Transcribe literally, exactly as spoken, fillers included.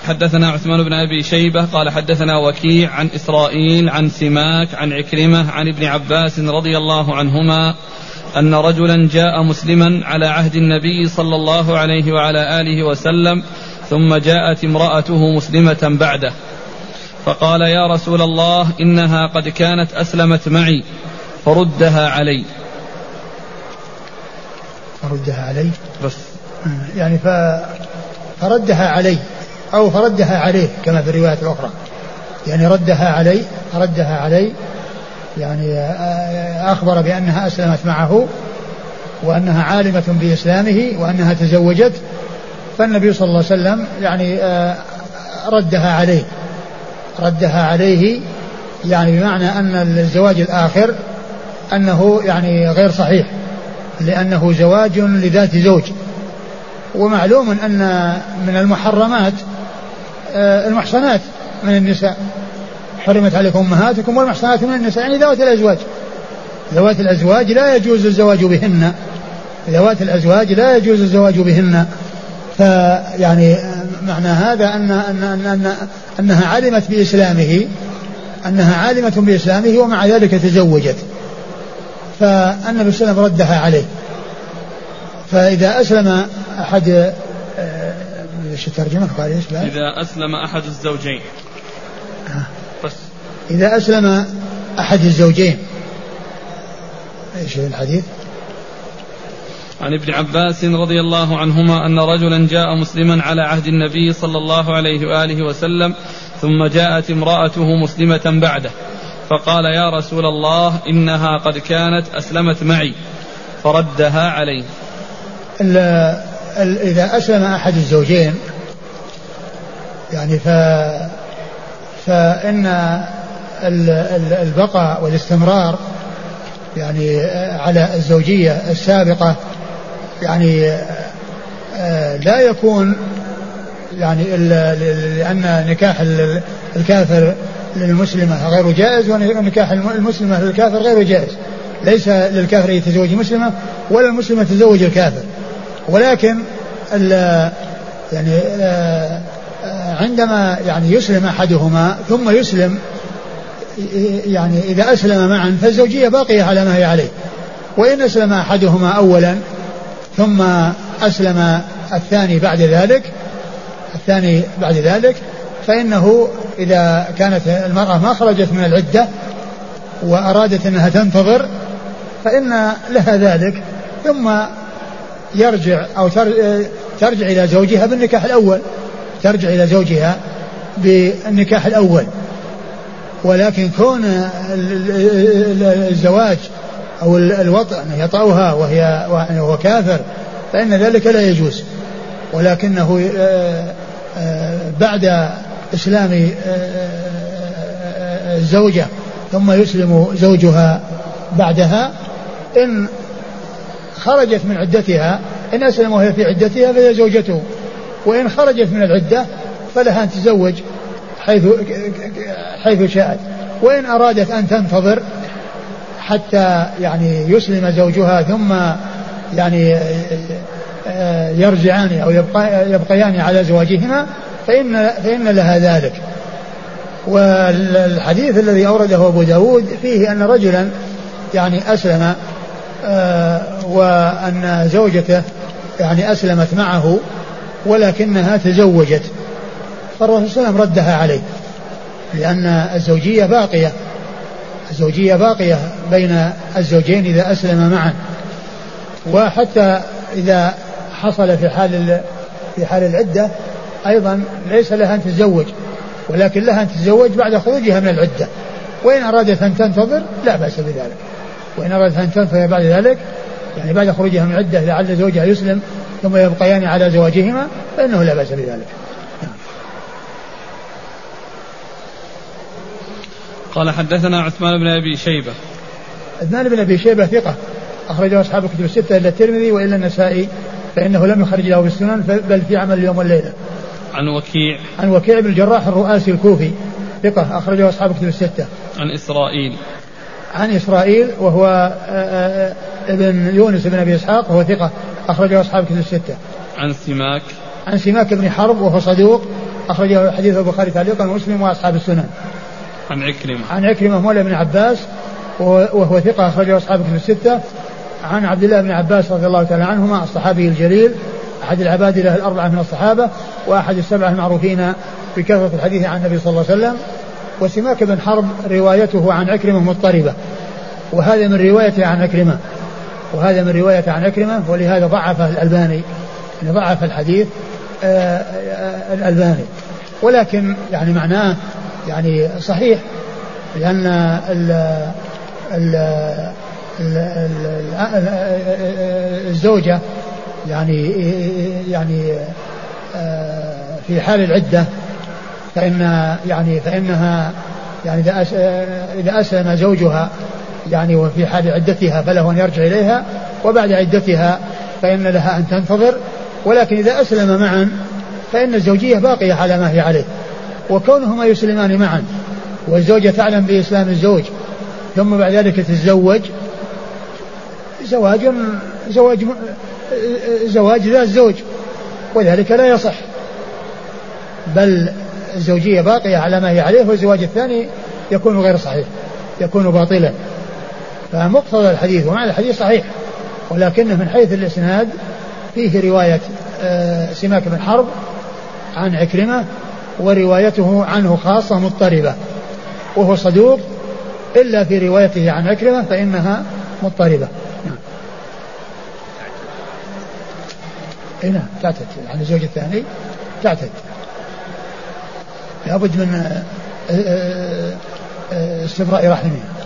حدثنا عثمان بن أبي شيبة قال حدثنا وكيع عن إسرائيل عن سماك عن عكرمة عن ابن عباس رضي الله عنهما أن رجلا جاء مسلما على عهد النبي صلى الله عليه وعلى آله وسلم ثم جاءت امرأته مسلمة بعده فقال يا رسول الله إنها قد كانت أسلمت معي فردها علي. فردها علي بس يعني فردها علي أو فردها عليه كما في الرواية الأخرى, يعني ردها علي ردها علي يعني أخبر بأنها أسلمت معه وأنها عالمة بإسلامه وأنها تزوجت, فالنبي صلى الله عليه وسلم يعني ردها عليه ردها عليه يعني بمعنى أن الزواج الآخر أنه يعني غير صحيح لأنه زواج لذات زوج, ومعلوم أن من المحرمات المحصنات من النساء, حرمت عليكم أمهاتكم والمحصنات من النساء يعني ذوات الأزواج, ذوات الأزواج لا يجوز الزواج بهن, ذوات الأزواج لا يجوز الزواج بهن. فيعني معنى هذا أن أن أن أن أنها علمت بإسلامه أنها عالمة بإسلامه ومع ذلك تزوجت, فالنبي صلى الله عليه وسلم ردها عليه. فإذا أسلم أحد ايش الترجمة قال ايش بقى؟ إذا أسلم أحد الزوجين بس إذا أسلم أحد الزوجين ايش الحديث؟ عن ابن عباس رضي الله عنهما أن رجلا جاء مسلما على عهد النبي صلى الله عليه وآله وسلم ثم جاءت امرأته مسلمة بعده فقال يا رسول الله إنها قد كانت أسلمت معي فردها عليه. ال ال إذا أسلم أحد الزوجين يعني ف فإن ال ال البقاء والاستمرار يعني على الزوجية السابقة يعني لا يكون يعني لأن نكاح الكافر للمسلمة غير جائز ونكاح المسلمة للكافر غير جائز, ليس للكافر يتزوج مسلمة ولا المسلمة تزوج الكافر, ولكن يعني عندما يعني يسلم أحدهما ثم يسلم يعني إذا أسلم معا فالزوجية باقية على ما هي عليه, وإن أسلم أحدهما أولا ثم أسلم الثاني بعد ذلك الثاني بعد ذلك فإنه إذا كانت المرأة ما خرجت من العدة وأرادت أنها تنتظر فإن لها ذلك, ثم يرجع أو ترجع إلى زوجها بالنكاح الأول ترجع إلى زوجها بالنكاح الأول. ولكن كون الزواج أو الوطء يطأها وهي وهو كافر فإن ذلك لا يجوز, ولكنه بعد إسلام الزوجة ثم يسلم زوجها بعدها إن خرجت من عدتها, إن أسلم وهي في عدتها فهي زوجته, وإن خرجت من العدة فلها أن تزوج حيث حيث شاءت, وإن أرادت أن تنتظر حتى يعني يسلم زوجها ثم يعني يرجعان أو يبقى يبقيان على زواجهما فإن, فإن لها ذلك. والحديث الذي أورده أبو داود فيه أن رجلا يعني أسلم وأن زوجته يعني أسلمت معه ولكنها تزوجت, فالرسول صلى الله عليه وسلم ردها عليه لأن الزوجية باقية الزوجية باقية بين الزوجين إذا أسلم معا, وحتى إذا حصل في حال في حال العدة أيضا ليس لها أن تتزوج, ولكن لها أن تتزوج بعد خروجها من العدة, وإن أرادت أن تنتظر لا بأس بذلك, وإن أرادت أن تنتظر بعد ذلك يعني بعد خروجها من العدة لعل زوجها يسلم ثم يبقيان على زواجهما فإنه لا بأس بذلك. قال حدثنا عثمان بن أبي شيبة. عثمان بن أبي شيبة ثقة أخرجه أصحاب الكتب الستة إلا الترمذي وإلا النسائي فإنه لم يخرج له بالسنن بل في عمل اليوم والليلة. عن وكيع عن وكيع بن الجراح الرؤاسي الكوفي ثقة أخرجه أصحاب الكتب الستة. عن إسرائيل عن إسرائيل وهو ابن يونس بن أبي إسحاق وهو ثقة أخرجه أصحاب الكتب الستة. عن سماك عن سماك بن حرب وهو صدوق أخرجه حديث البخاري تعليقا ومسلم وأصحاب السنن. عن عكرمة عن عكرمة مولى بن عباس وهو ثقة أخرجه أصحاب الكتب الستة. عن عبد الله بن عباس رضي الله تعالى عنهما الصحابي الجليل أحد العباد له الأربعة من الصحابة وأحد السبعة المعروفين بكثرة الحديث عن النبي صلى الله عليه وسلم. وسماك بن حرب روايته عن عكرمة مضطربة وهذا من روايته عن عكرمة وهذا من روايته عن عكرمة ولهذا ضعفه الألباني يعني ضعف الحديث آآ آآ الألباني ولكن يعني معناه يعني صحيح لأن ال ال الزوجة يعني يعني في حال العدة فإن يعني فإنها يعني إذا أسلم زوجها يعني وفي حال عدتها فله أن يرجع إليها وبعد عدتها فإن لها أن تنتظر ولكن إذا أسلم معا فإن الزوجية باقية على ما هي عليه وكونهما يسلمان معا والزوجة تعلم بإسلام الزوج ثم بعد ذلك تتزوج زواج زواج زواج ذا الزوج وذلك لا يصح بل الزوجية باقية على ما هي عليه والزواج الثاني يكون غير صحيح يكون باطلا. فمقتضى الحديث ومعنى الحديث صحيح ولكنه من حيث الإسناد فيه رواية سماك بن حرب عن عكرمة وروايته عنه خاصة مضطربة وهو صدوق إلا في روايته عن عكرمة فإنها مضطربة. نعم تعتد عن الزوج الثاني تعتد لابد من استبراء رحمه.